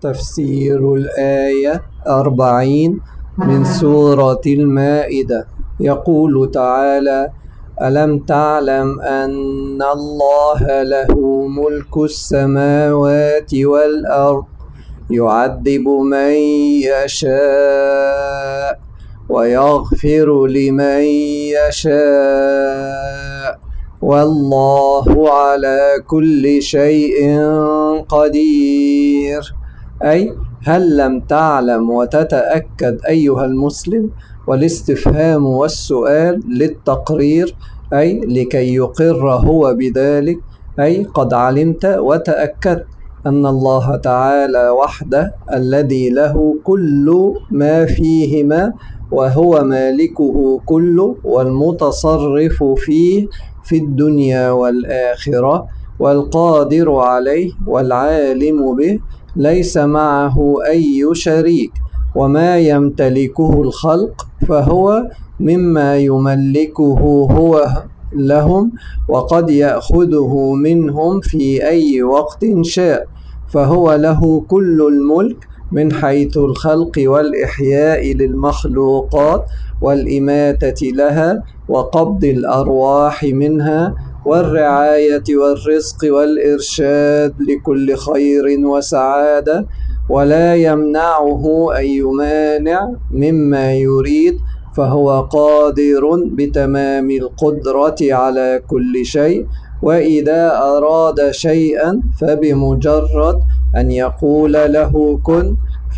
تفسير الآية 40 من سورة المائدة. يقول تعالى: ألم تعلم أن الله له ملك السماوات والأرض يعذب من يشاء ويغفر لمن يشاء والله على كل شيء قدير. أي هل لم تعلم وتتأكد أيها المسلم؟ والاستفهام والسؤال للتقرير، أي لكي يقر هو بذلك، أي قد علمت وتأكدت أن الله تعالى وحده الذي له كل ما فيهما وهو مالكه كله والمتصرف فيه في الدنيا والآخرة والقادر عليه والعالم به، ليس معه أي شريك، وما يمتلكه الخلق فهو مما يملكه هو لهم، وقد يأخذه منهم في أي وقت شاء، فهو له كل الملك من حيث الخلق والإحياء للمخلوقات والإماتة لها وقبض الأرواح منها والرعاية والرزق والإرشاد لكل خير وسعادة، ولا يمنعه أي مانع مما يريد، فهو قادر بتمام القدرة على كل شيء. وإذا أراد شيئا فبمجرد أن يقول له كن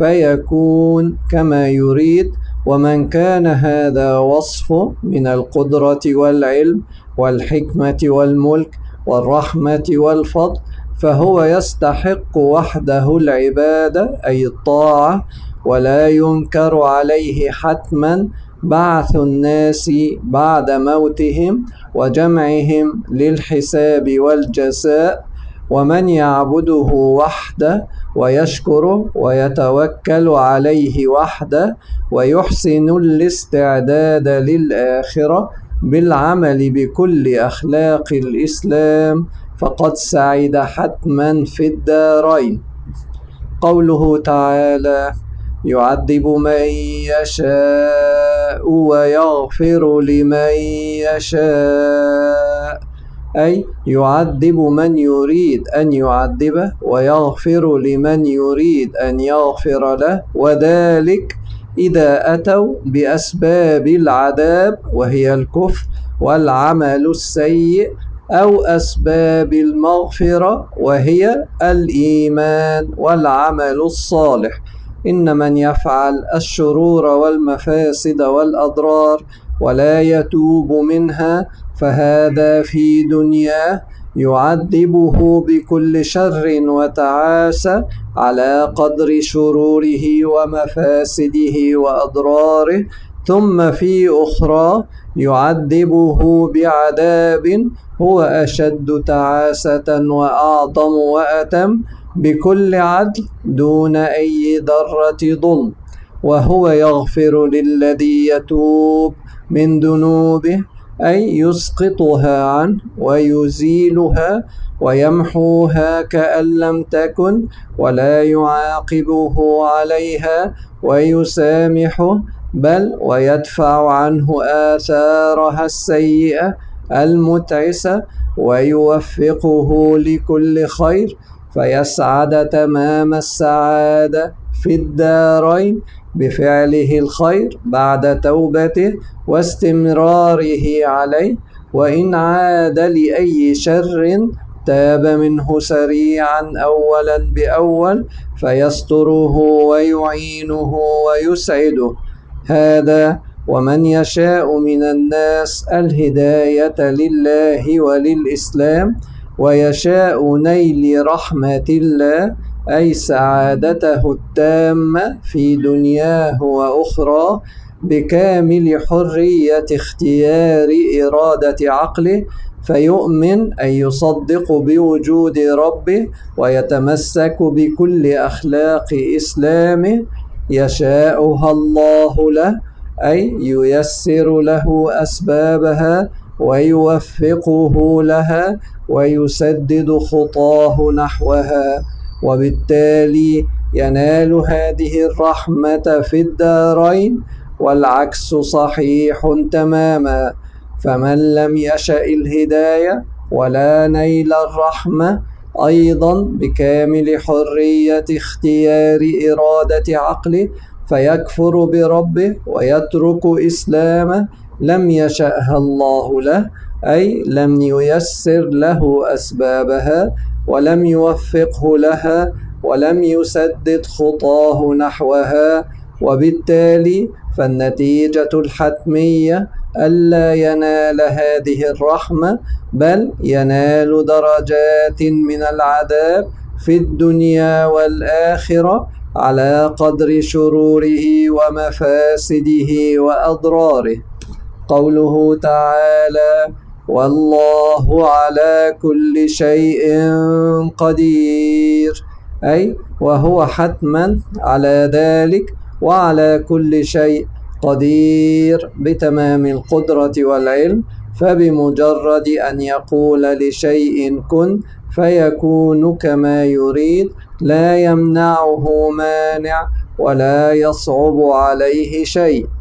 فيكون كما يريد. ومن كان هذا وصفه من القدرة والعلم والحكمة والملك والرحمة والفضل، فهو يستحق وحده العبادة أي الطاعة، ولا ينكر عليه حتما بعث الناس بعد موتهم وجمعهم للحساب والجزاء. ومن يعبده وحده ويشكره ويتوكل عليه وحده ويحسن الاستعداد للآخرة بالعمل بكل أخلاق الإسلام فقد سعد حتما في الدارين. قوله تعالى: يعذب من يشاء ويغفر لمن يشاء، أي يعذب من يريد أن يعذبه ويغفر لمن يريد أن يغفر له، وذلك إذا أتوا بأسباب العذاب وهي الكفر والعمل السيء، أو أسباب المغفرة وهي الإيمان والعمل الصالح. إن من يفعل الشرور والمفاسد والأضرار ولا يتوب منها فهذا في دنياه يعذبه بكل شر وتعاسة على قدر شروره ومفاسده وأضراره، ثم في أخرى يعذبه بعذاب هو أشد تعاسة وأعظم وأتم بكل عدل دون أي ذرة ظلم، وهو يغفر للذي يتوب من ذنوبه، أي يسقطها عنه ويزيلها ويمحوها كأن لم تكن، ولا يعاقبه عليها ويسامحه، بل ويدفع عنه آثارها السيئة المتعسة ويوفقه لكل خير، فيسعد تمام السعادة في الدارين بفعله الخير بعد توبته واستمراره عليه. وإن عاد لأي شر تاب منه سريعا أولا بأول فيستره ويعينه ويسعده. هذا ومن يشاء من الناس الهداية لله وللإسلام ويشاء نيل رحمة الله، أي سعادته التامة في دنياه وأخرى بكامل حرية اختيار إرادة عقله، فيؤمن أن يصدق بوجود ربه ويتمسك بكل أخلاق إسلامه يشاءها الله له، أي ييسر له أسبابها ويوفقه لها ويسدد خطاه نحوها، وبالتالي ينال هذه الرحمة في الدارين، والعكس صحيح تماما. فمن لم يشأ الهداية ولا نيل الرحمة أيضا بكامل حرية اختيار إرادة عقله فيكفر بربه ويترك إسلامه لم يشأها الله له، أي لم ييسر له أسبابها ولم يوفقه لها ولم يسدد خطاه نحوها. وبالتالي فالنتيجة الحتمية ألا ينال هذه الرحمة، بل ينال درجات من العذاب في الدنيا والآخرة على قدر شروره ومفاسده وأضراره. قوله تعالى: والله على كل شيء قدير، أي وهو حتما على ذلك وعلى كل شيء قدير بتمام القدرة والعلم. فبمجرد أن يقول لشيء كن فيكون كما يريد لا يمنعه مانع ولا يصعب عليه شيء.